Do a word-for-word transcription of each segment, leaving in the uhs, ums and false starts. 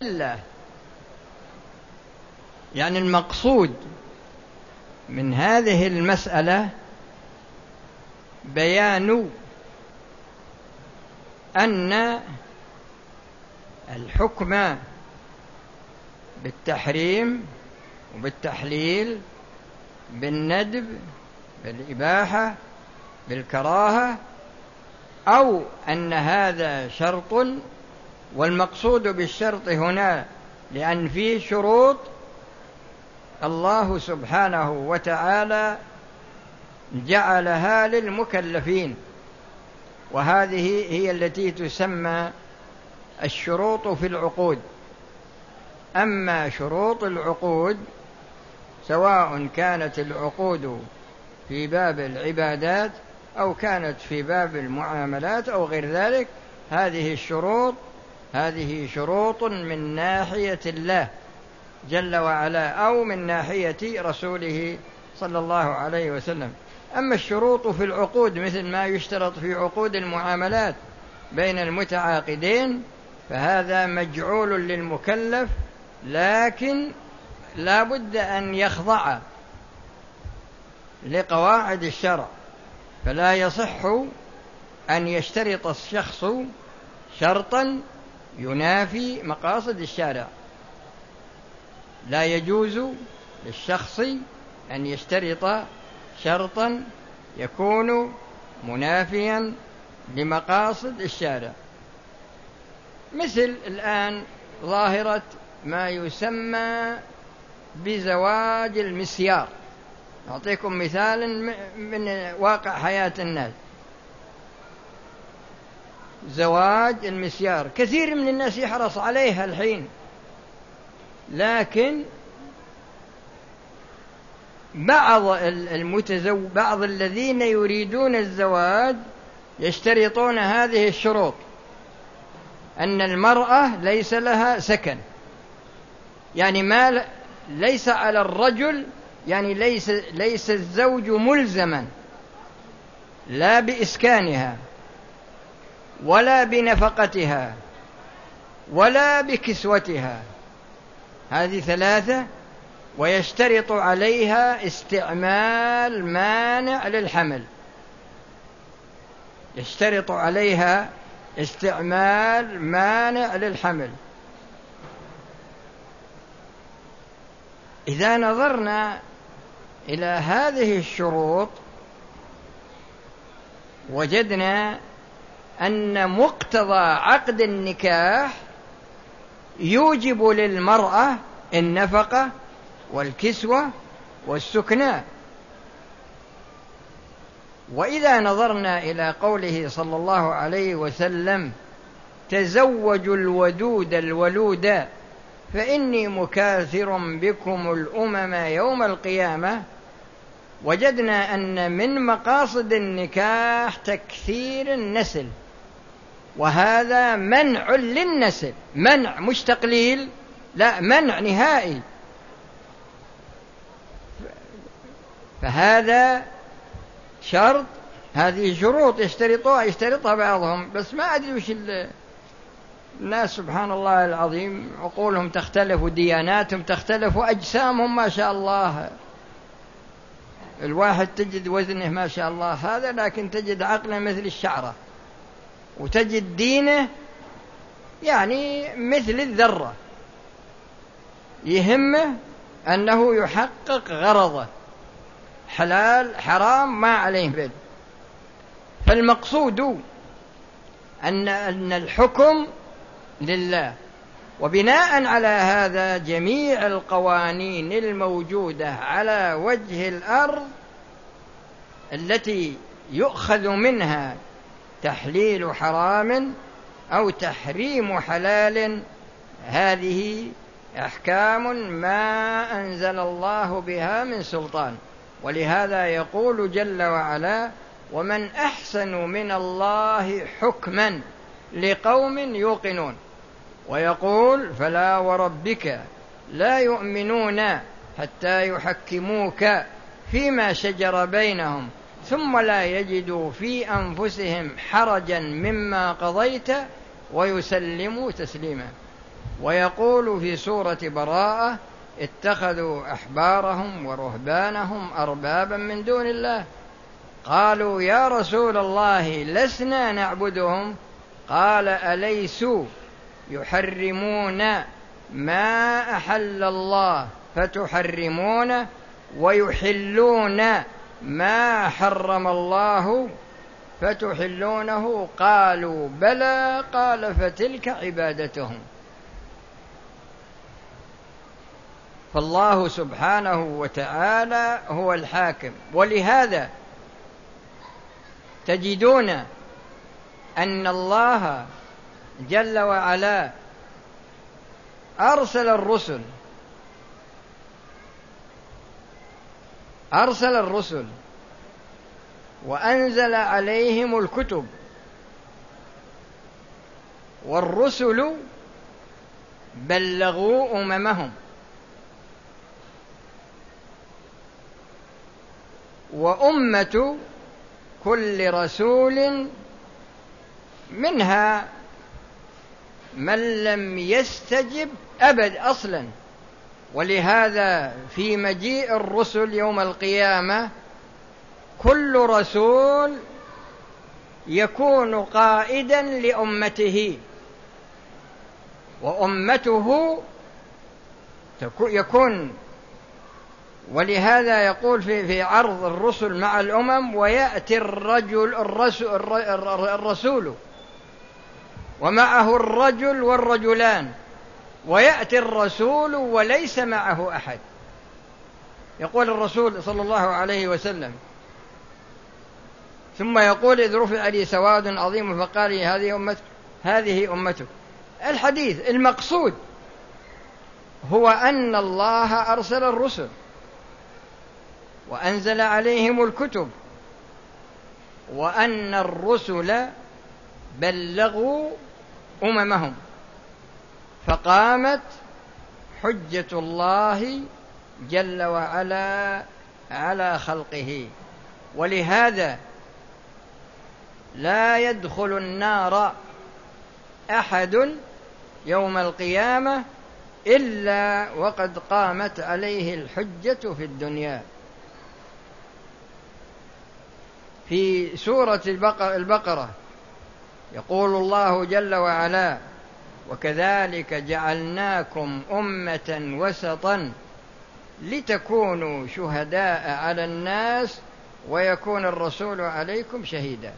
الله. يعني المقصود من هذه المسألة بيان أن الحكم بالتحريم وبالتحليل، بالندب، بالإباحة، بالكراهة، أو أن هذا شرط، والمقصود بالشرط هنا لأن فيه شروط الله سبحانه وتعالى جعلها للمكلفين، وهذه هي التي تسمى الشروط في العقود. أما شروط العقود سواء كانت العقود في باب العبادات أو كانت في باب المعاملات أو غير ذلك، هذه الشروط هذه شروط من ناحية الله جل وعلا أو من ناحية رسوله صلى الله عليه وسلم. أما الشروط في العقود مثل ما يشترط في عقود المعاملات بين المتعاقدين فهذا مجعول للمكلف، لكن لا بد أن يخضع لقواعد الشرع، فلا يصح أن يشترط الشخص شرطا ينافي مقاصد الشارع. لا يجوز للشخص أن يشترط شرطا يكون منافيا لمقاصد الشارع، مثل الآن ظاهرة ما يسمى بزواج المسيار. أعطيكم مثال من واقع حياة الناس. زواج المسيار كثير من الناس يحرص عليها الحين، لكن بعض المتزوج بعض الذين يريدون الزواج يشترطون هذه الشروط: أن المرأة ليس لها سكن، يعني ما ليس على الرجل، يعني ليس ليس الزوج ملزما لا بإسكانها ولا بنفقتها ولا بكسوتها، هذه ثلاثة. ويشترط عليها استعمال مانع للحمل، يشترط عليها استعمال مانع للحمل. إذا نظرنا إلى هذه الشروط وجدنا أن مقتضى عقد النكاح يوجب للمرأة النفقة والكسوة والسكنى. وإذا نظرنا إلى قوله صلى الله عليه وسلم: تزوجوا الودود الولود فإني مكاثر بكم الأمم يوم القيامة، وجدنا أن من مقاصد النكاح تكثير النسل، وهذا منع للنسل، منع مش تقليل، لا، منع نهائي. فهذا شرط، هذه شروط يشترطها يشترطها بعضهم، بس ما أدري وش الناس سبحان الله العظيم، عقولهم تختلف ودياناتهم تختلف وأجسامهم ما شاء الله. الواحد تجد وزنه ما شاء الله هذا، لكن تجد عقله مثل الشعرة، وتجد دينه يعني مثل الذرة، يهمه أنه يحقق غرضه، حلال حرام ما عليه بال. فالمقصود أن أن الحكم لله، وبناء على هذا جميع القوانين الموجودة على وجه الأرض التي يؤخذ منها تحليل حرام أو تحريم حلال، هذه أحكام ما أنزل الله بها من سلطان. ولهذا يقول جل وعلا: ومن أحسن من الله حكما لقوم يوقنون. ويقول: فلا وربك لا يؤمنون حتى يحكموك فيما شجر بينهم ثم لا يجدوا في أنفسهم حرجا مما قضيت ويسلموا تسليما. ويقول في سورة براءة اتخذوا أحبارهم ورهبانهم أربابا من دون الله قالوا يا رسول الله لسنا نعبدهم قال أليسوا يحرمون ما أحل الله فتحرمونه ويحلون ما حرم الله فتحلونه قالوا بلى قال فتلك عبادتهم. فالله سبحانه وتعالى هو الحاكم، ولهذا تجدون أن الله جل وعلا أرسل الرسل أرسل الرسل وأنزل عليهم الكتب، والرسل بلغوا أممهم، وأمة كل رسول منها من لم يستجب أبد أصلا. ولهذا في مجيء الرسل يوم القيامة كل رسول يكون قائدا لأمته، وأمته يكون، ولهذا يقول في في عرض الرسل مع الأمم ويأتي الرجل الرسول, الرسول ومعه الرجل والرجلان، ويأتي الرسول وليس معه أحد. يقول الرسول صلى الله عليه وسلم ثم يقول إذ رفع لي سواد عظيم فقال لي هذه أمتك هذه أمتك. الحديث المقصود هو أن الله أرسل الرسل وأنزل عليهم الكتب، وأن الرسل بلغوا أممهم، فقامت حجة الله جل وعلا على خلقه. ولهذا لا يدخل النار أحد يوم القيامة إلا وقد قامت عليه الحجة في الدنيا. في سورة البقرة يقول الله جل وعلا وكذلك جعلناكم أمة وسطا لتكونوا شهداء على الناس ويكون الرسول عليكم شهيدا.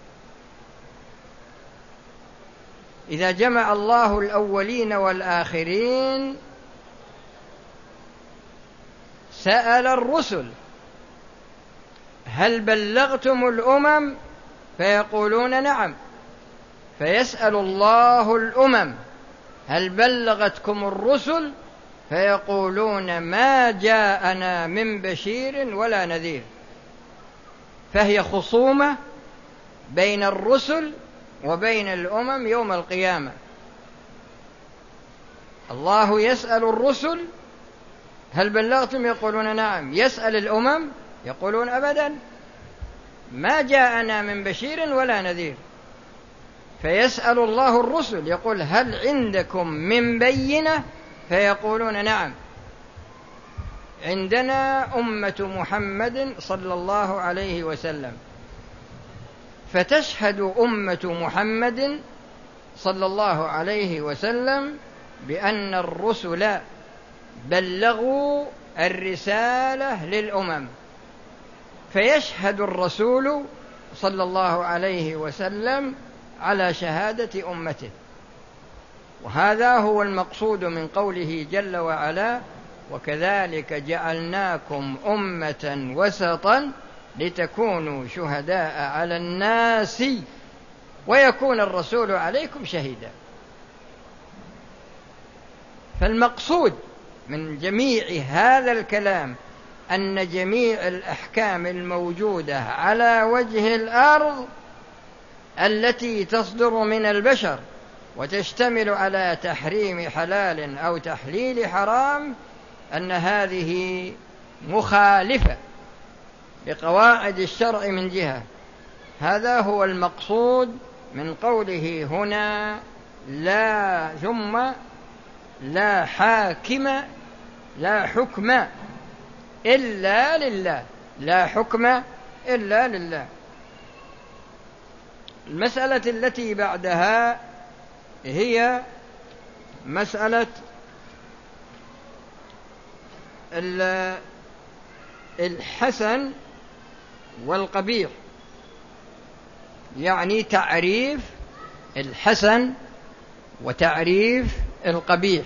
إذا جمع الله الأولين والآخرين سأل الرسل هل بلغتم الأمم؟ فيقولون نعم، فيسأل الله الأمم هل بلغتكم الرسل؟ فيقولون ما جاءنا من بشير ولا نذير. فهي خصومة بين الرسل وبين الأمم يوم القيامة. الله يسأل الرسل هل بلغتم؟ يقولون نعم. يسأل الأمم يقولون أبدا ما جاءنا من بشير ولا نذير. فيسأل الله الرسل يقول هل عندكم من بينة؟ فيقولون نعم عندنا أمة محمد صلى الله عليه وسلم. فتشهد أمة محمد صلى الله عليه وسلم بأن الرسل بلغوا الرسالة للأمم، فيشهد الرسول صلى الله عليه وسلم على شهادة أمته. وهذا هو المقصود من قوله جل وعلا وكذلك جعلناكم أمة وسطا لتكونوا شهداء على الناس ويكون الرسول عليكم شهيدا. فالمقصود من جميع هذا الكلام أن جميع الأحكام الموجودة على وجه الأرض التي تصدر من البشر وتشتمل على تحريم حلال أو تحليل حرام أن هذه مخالفة لقواعد الشرع من جهة. هذا هو المقصود من قوله هنا لا ثم لا حاكم لا حكم إلا لله، لا حكم إلا لله. المسألة التي بعدها هي مسألة الحسن والقبيح، يعني تعريف الحسن وتعريف القبيح.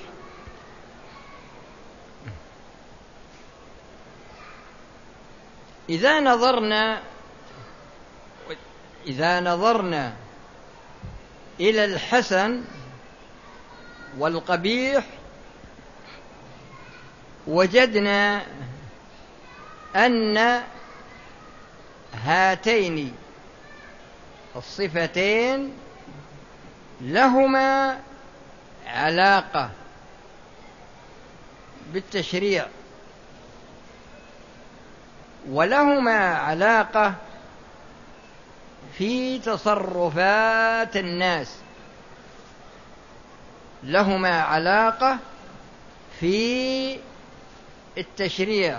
إذا نظرنا إذا نظرنا إلى الحسن والقبيح وجدنا أن هاتين الصفتين لهما علاقة بالتشريع، ولهما علاقة في تصرفات الناس، لهما علاقة في التشريع،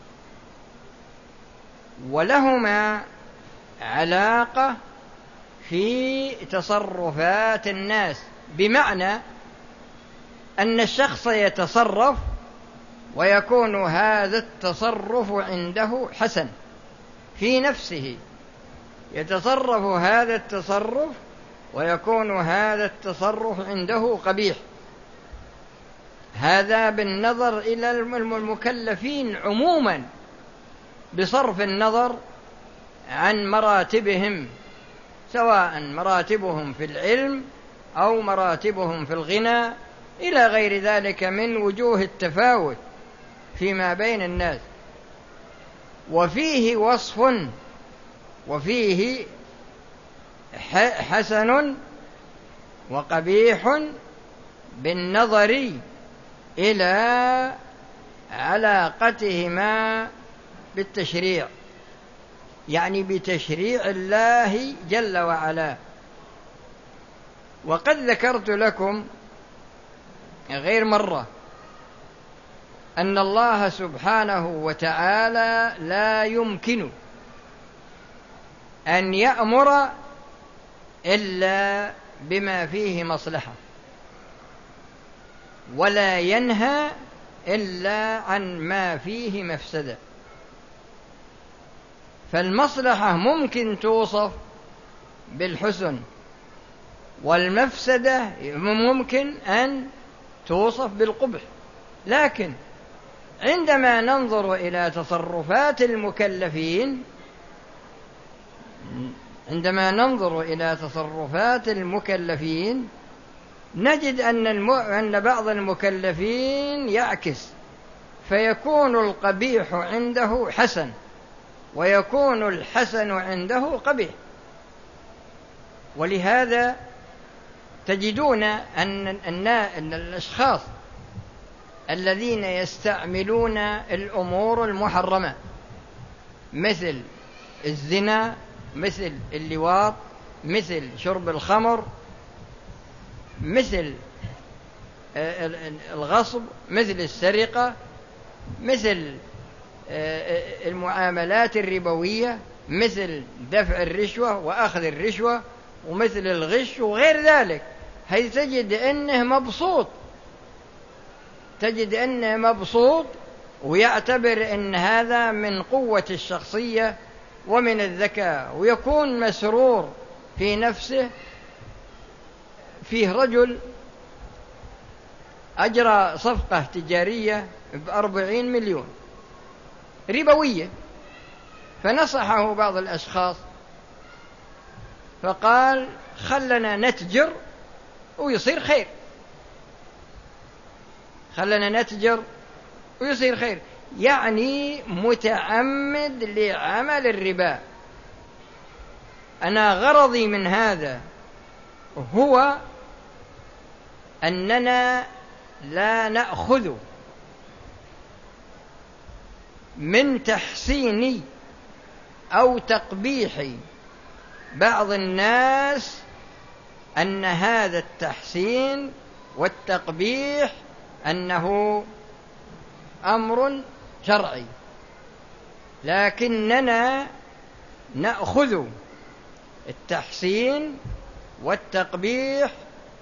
ولهما علاقة في تصرفات الناس، بمعنى أن الشخص يتصرف ويكون هذا التصرف عنده حسن في نفسه، يتصرف هذا التصرف ويكون هذا التصرف عنده قبيح. هذا بالنظر إلى المكلفين عموما، بصرف النظر عن مراتبهم، سواء مراتبهم في العلم أو مراتبهم في الغنى إلى غير ذلك من وجوه التفاوت فيما بين الناس. وفيه وصف وفيه حسن وقبيح بالنظر إلى علاقتهما بالتشريع، يعني بتشريع الله جل وعلا. وقد ذكرت لكم غير مرة أن الله سبحانه وتعالى لا يمكن أن يأمر إلا بما فيه مصلحة، ولا ينهى إلا عن ما فيه مفسدة. فالمصلحة ممكن توصف بالحسن، والمفسدة ممكن أن توصف بالقبح. لكن عندما ننظر إلى تصرفات المكلفين عندما ننظر إلى تصرفات المكلفين نجد أن, الم... أن بعض المكلفين يعكس، فيكون القبيح عنده حسن ويكون الحسن عنده قبيح. ولهذا تجدون أن, أن... أن الأشخاص الذين يستعملون الأمور المحرمة مثل الزنا، مثل اللواط، مثل شرب الخمر، مثل الغصب، مثل السرقة، مثل المعاملات الربوية، مثل دفع الرشوة وأخذ الرشوة، ومثل الغش وغير ذلك، هي تجد أنه مبسوط تجد أنه مبسوط ويعتبر أن هذا من قوة الشخصية ومن الذكاء، ويكون مسرور في نفسه. فيه رجل أجرى صفقة تجارية بأربعين مليون ربوية، فنصحه بعض الأشخاص فقال خلنا نتجر ويصير خير، خلنا نتجر ويصير خير، يعني متعمد لعمل الربا. أنا غرضي من هذا هو أننا لا نأخذ من تحسين أو تقبيح بعض الناس أن هذا التحسين والتقبيح أنه أمر شرعي، لكننا نأخذ التحسين والتقبيح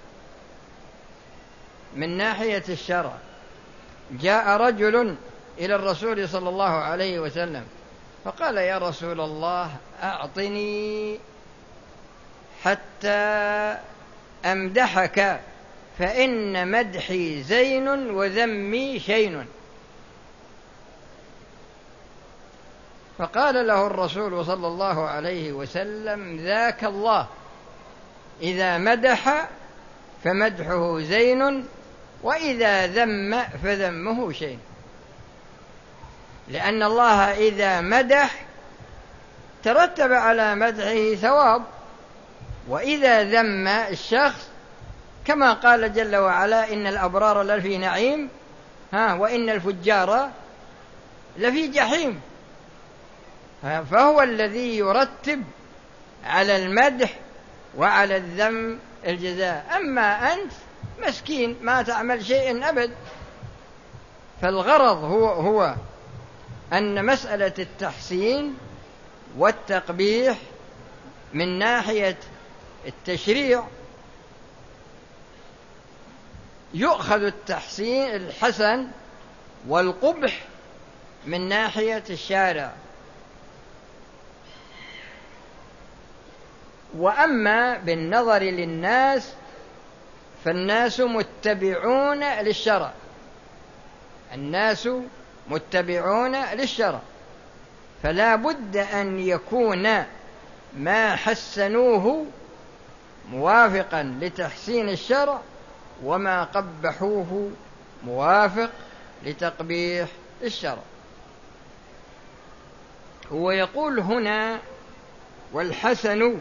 من ناحية الشرع. جاء رجل إلى الرسول صلى الله عليه وسلم فقال: يا رسول الله، أعطني حتى أمدحك، فإن مدحي زين وذمي شين. فقال له الرسول صلى الله عليه وسلم: ذاك الله، إذا مدح فمدحه زين، وإذا ذم فذمه شين. لأن الله إذا مدح ترتب على مدحه ثواب، وإذا ذم الشخص كما قال جل وعلا: إن الأبرار لفي نعيم ها وإن الفجار لفي جحيم. فهو الذي يرتب على المدح وعلى الذم الجزاء. أما أنت مسكين ما تعمل شيء أبد. فالغرض هو, هو أن مسألة التحسين والتقبيح من ناحية التشريع يؤخذ التحسين الحسن والقبح من ناحية الشارع. وأما بالنظر للناس فالناس متبعون للشرع، الناس متبعون للشرع، فلا بد أن يكون ما حسنوه موافقا لتحسين الشرع، وما قبحوه موافق لتقبيح الشرع. هو يقول هنا: والحسن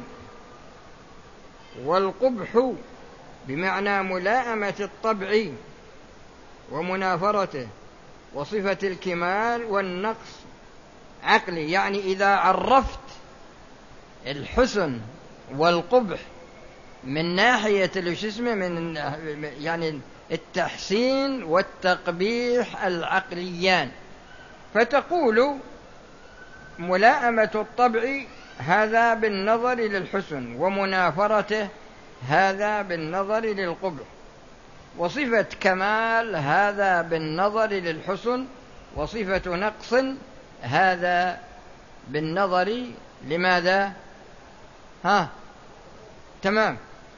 والقبح بمعنى ملائمة الطبع ومنافرته، وصفة الكمال والنقص عقلي. يعني إذا عرفت الحسن والقبح من ناحية الجسم من يعني التحسين والتقبيح العقليان، فتقول ملائمة الطبع هذا بالنظر للحسن، ومنافرته هذا بالنظر للقبح، وصفة كمال هذا بالنظر للحسن، وصفة نقص هذا بالنظر لماذا؟ ها تمام.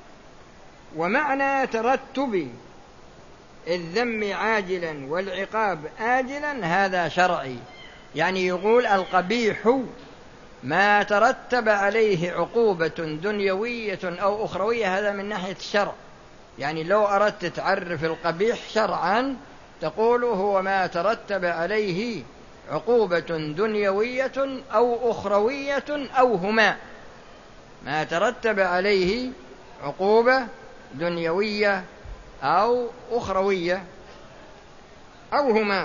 ومعنى ترتب الذم عاجلا والعقاب آجلا هذا شرعي. يعني يقول القبيح ما ترتب عليه عقوبة دنيوية أو أخروية، هذا من ناحية الشرع. يعني لو أردت تعرف القبيح شرعا تقول هو ما ترتب عليه عقوبة دنيوية أو أخروية أو هما، ما ترتب عليه عقوبة دنيوية أو أخروية أو هما.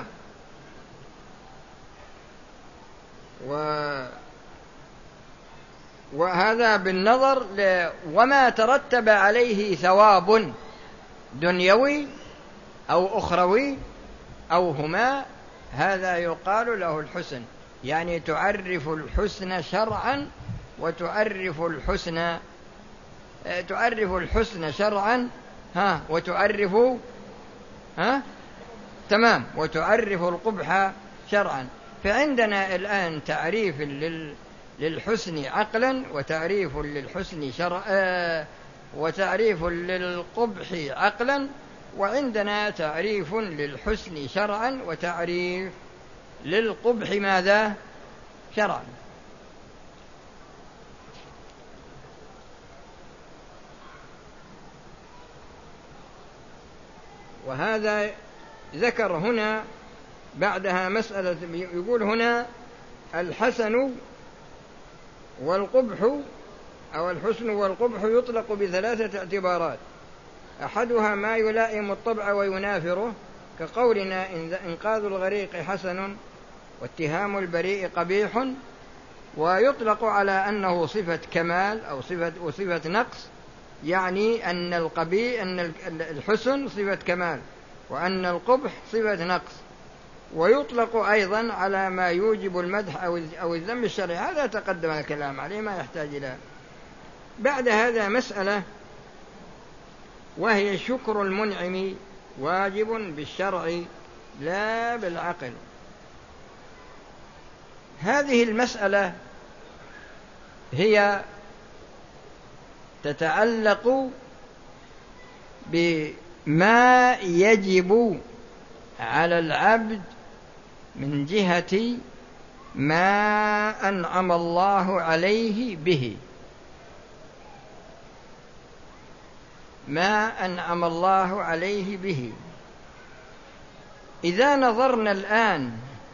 و وهذا بالنظر ل... وما ترتب عليه ثواب دنيوي أو أخروي أو هما، هذا يقال له الحسن. يعني تعرف الحسن شرعا وتعرف الحسن تعرف الحسن شرعا ها وتعرف ها تمام وتعرف القبح شرعا. فعندنا الآن تعريف لل للحسن عقلا، وتعريف للحسن شرعا، وتعريف للقبح عقلا، وعندنا تعريف للحسن شرعا وتعريف للقبح ماذا؟ شرعا. وهذا ذكر هنا بعدها مسألة، يقول هنا الحسن والقبح أو الحسن والقبح يطلق بثلاثة اعتبارات: أحدها ما يلائم الطبع وينافره، كقولنا إنقاذ الغريق حسن واتهام البريء قبيح. ويطلق على أنه صفة كمال أو صفة وصفة نقص، يعني أن القبيح أن الحسن صفة كمال وأن القبح صفة نقص، ويطلق أيضا على ما يوجب المدح أو الذم الشرعي. هذا تقدم الكلام عليه، ما يحتاج إلى. بعد هذا مسألة، وهي شكر المنعم واجب بالشرع لا بالعقل. هذه المسألة هي تتعلق بما يجب على العبد من جهة ما أنعم الله عليه به، ما أنعم الله عليه به. إذا نظرنا الآن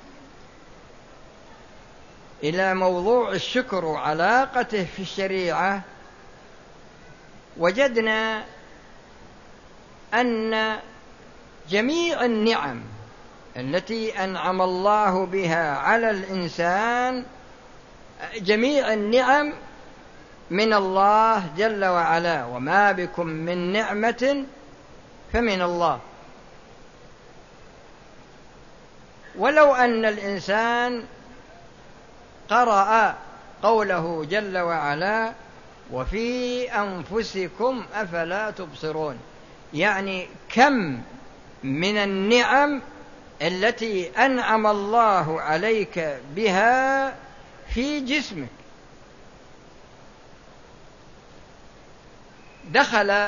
إلى موضوع الشكر وعلاقته في الشريعة، وجدنا أن جميع النعم التي أنعم الله بها على الإنسان، جميع النعم من الله جل وعلا، وما بكم من نعمة فمن الله. ولو أن الإنسان قرأ قوله جل وعلا وفي أنفسكم أفلا تبصرون، يعني كم من النعم التي أنعم الله عليك بها في جسمك. دخل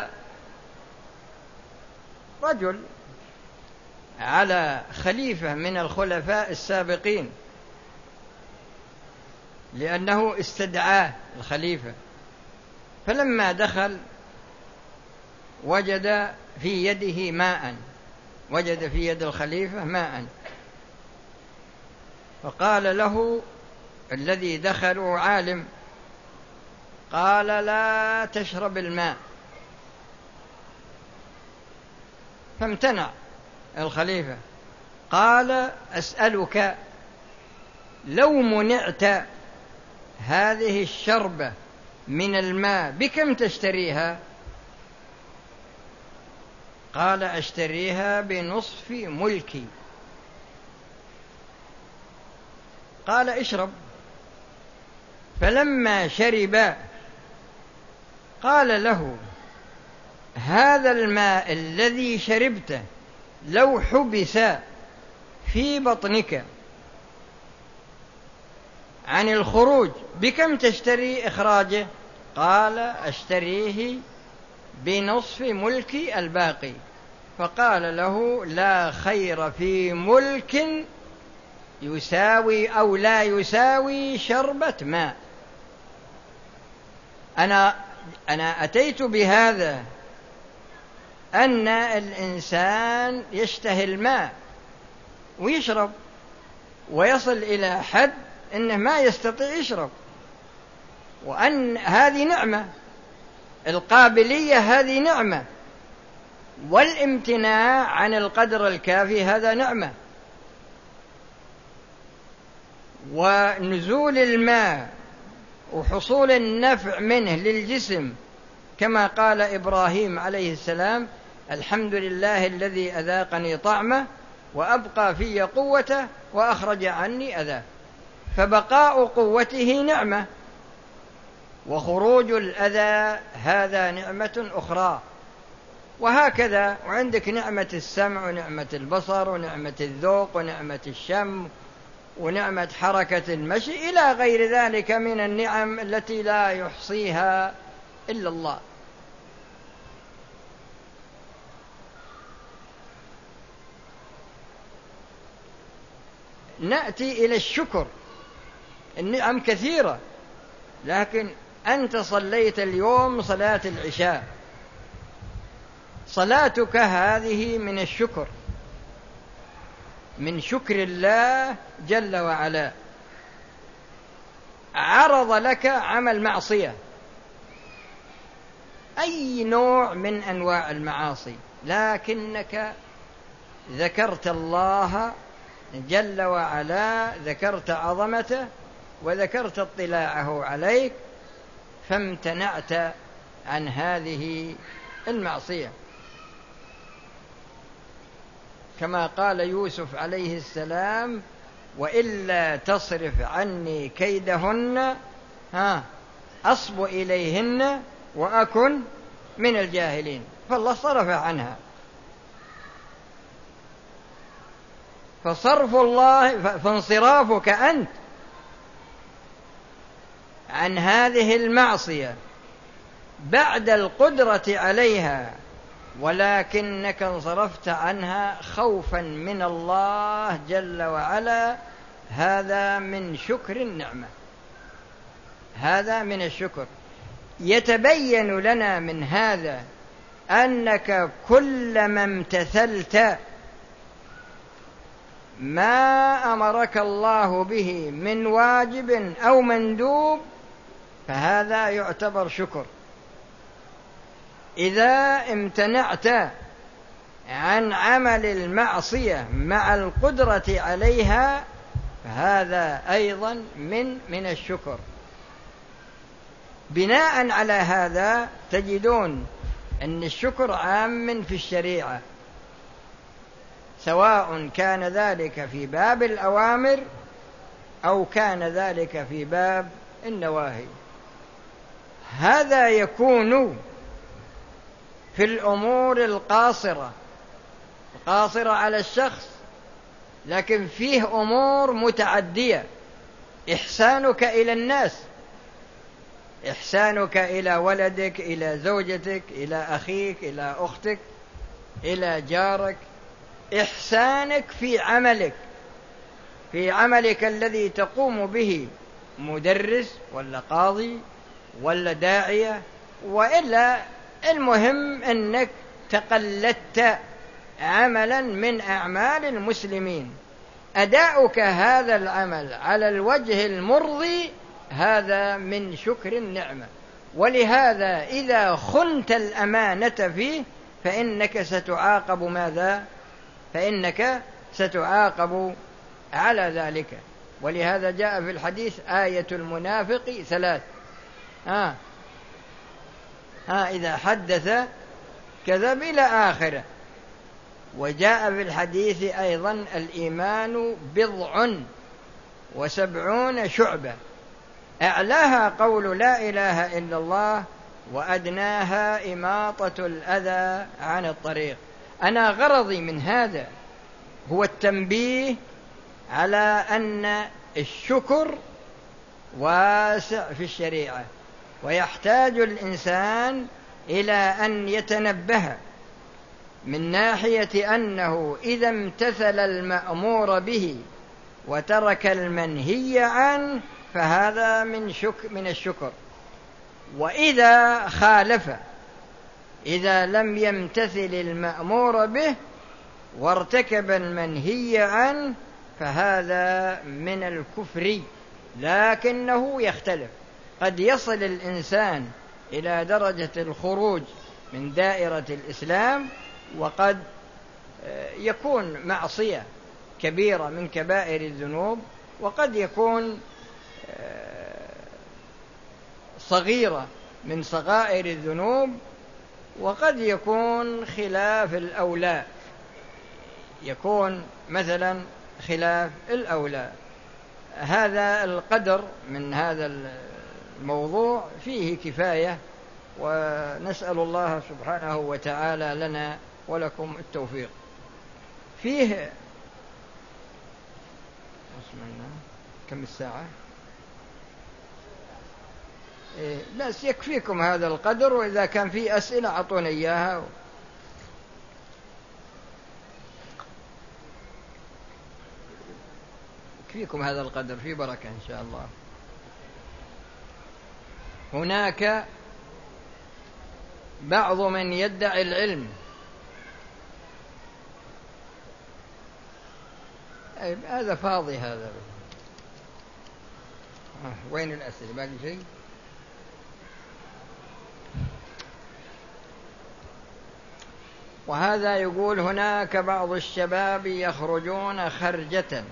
رجل على خليفة من الخلفاء السابقين لأنه استدعاه الخليفة، فلما دخل وجد في يده ماء، وجد في يد الخليفة ماء، فقال له الذي دخلوا عالم، قال لا تشرب الماء، فامتنع الخليفة. قال أسألك لو منعت هذه الشربة من الماء بكم تشتريها؟ قال أشتريها بنصف ملكي. قال اشرب. فلما شرب قال له هذا الماء الذي شربته لو حبس في بطنك عن الخروج بكم تشتري إخراجه؟ قال أشتريه بنصف ملكي الباقي. فقال له لا خير في ملك يساوي أو لا يساوي شربة ماء. أنا أنا أتيت بهذا أن الإنسان يشتهي الماء ويشرب، ويصل إلى حد أنه ما يستطيع يشرب، وأن هذه نعمة، القابلية هذه نعمة، والامتناع عن القدر الكافي هذا نعمة. ونزول الماء وحصول النفع منه للجسم كما قال إبراهيم عليه السلام الحمد لله الذي أذاقني طعمه وأبقى في قوته وأخرج عني أذاه. فبقاء قوته نعمة، وخروج الأذى هذا نعمة أخرى. وهكذا، وعندك نعمة السمع ونعمة البصر ونعمة الذوق ونعمة الشم ونعمة حركة المشي إلى غير ذلك من النعم التي لا يحصيها إلا الله. نأتي إلى الشكر. النعم كثيرة، لكن أنت صليت اليوم صلاة العشاء، صلاتك هذه من الشكر، من شكر الله جل وعلا. عرض لك عمل معصية، أي نوع من أنواع المعاصي، لكنك ذكرت الله جل وعلا، ذكرت عظمته وذكرت اطلاعه عليك، فامتنعت عن هذه المعصية. كما قال يوسف عليه السلام: وإلا تصرف عني كيدهن ها أصب إليهن وأكن من الجاهلين. فالله صرف عنها. فصرف الله فانصرافك أنت عن هذه المعصية بعد القدرة عليها، ولكنك انصرفت عنها خوفا من الله جل وعلا، هذا من شكر النعمة، هذا من الشكر. يتبين لنا من هذا أنك كلما امتثلت ما أمرك الله به من واجب أو مندوب فهذا يعتبر شكر. إذا امتنعت عن عمل المعصية مع القدرة عليها فهذا أيضا من من الشكر. بناء على هذا تجدون أن الشكر عام في الشريعة، سواء كان ذلك في باب الأوامر أو كان ذلك في باب النواهي. هذا يكون في الأمور القاصرة القاصرة على الشخص، لكن فيه أمور متعدية. إحسانك إلى الناس، إحسانك إلى ولدك، إلى زوجتك، إلى أخيك، إلى أختك، إلى جارك، إحسانك في عملك في عملك الذي تقوم به، مدرس ولا قاضي ولا داعية وإلا، المهم أنك تقلدت عملا من أعمال المسلمين، أداؤك هذا العمل على الوجه المرضي هذا من شكر النعمة. ولهذا إذا خنت الأمانة فيه فإنك ستعاقب ماذا؟ فإنك ستعاقب على ذلك. ولهذا جاء في الحديث: آية المنافق ثلاث، ها ها إذا حدث كذب إلى آخره. وجاء في الحديث أيضا: الإيمان بضع وسبعون شعبة، أعلاها قول لا إله إلا الله وأدناها إماطة الأذى عن الطريق. أنا غرضي من هذا هو التنبيه على أن الشكر واسع في الشريعة، ويحتاج الإنسان إلى أن يتنبه من ناحية أنه إذا امتثل المأمور به وترك المنهي عنه فهذا من شك من الشكر. وإذا خالف، إذا لم يمتثل المأمور به وارتكب المنهي عنه فهذا من الكفر، لكنه يختلف. قد يصل الإنسان إلى درجة الخروج من دائرة الإسلام، وقد يكون معصية كبيرة من كبائر الذنوب، وقد يكون صغيرة من صغائر الذنوب، وقد يكون خلاف الأولى، يكون مثلا خلاف الأولى. هذا القدر من هذا الموضوع فيه كفاية، ونسأل الله سبحانه وتعالى لنا ولكم التوفيق. فيه كم الساعة؟ إيه لا يكفيكم هذا القدر، وإذا كان في أسئلة أعطوني إياها. يكفيكم هذا القدر، في بركة إن شاء الله. هناك بعض من يدعي العلم، أي هذا فاضي هذا. آه وين الأسئلة؟ باقي شيء؟ وهذا يقول: هناك بعض الشباب يخرجون خرجة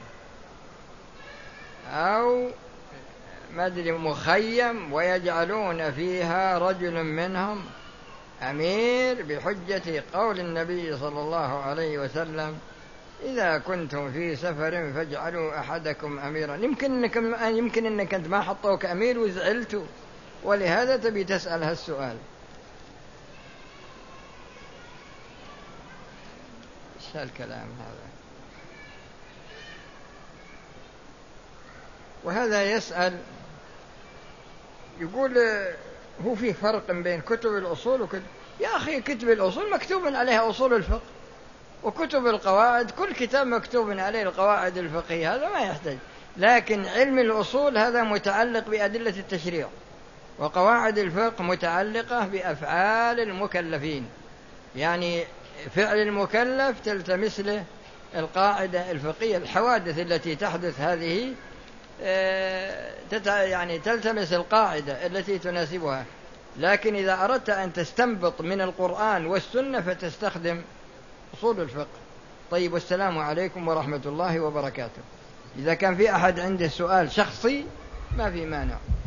أو مدري مخيم ويجعلون فيها رجل منهم أمير بحجة قول النبي صلى الله عليه وسلم: إذا كنتم في سفر فاجعلوا أحدكم أميرا. يمكن إنك يمكن إنك أنت ما حطوك أمير وزعلت، ولهذا تبي تسأل هالسؤال. إيش هالكلام هذا؟ وهذا يسأل يقول هو في فرق بين كتب الأصول وكتب. يا أخي كتب الأصول مكتوب عليها أصول الفقه، وكتب القواعد كل كتاب مكتوب عليه القواعد الفقهية، هذا ما يحتاج. لكن علم الأصول هذا متعلق بأدلة التشريع، وقواعد الفقه متعلقة بأفعال المكلفين، يعني فعل المكلف تلتمس له القاعدة الفقهية. الحوادث التي تحدث هذه يعني تلتمس القاعدة التي تناسبها. لكن إذا أردت أن تستنبط من القرآن والسنة فتستخدم أصول الفقه. طيب، والسلام عليكم ورحمة الله وبركاته. إذا كان في أحد عنده سؤال شخصي ما في مانع.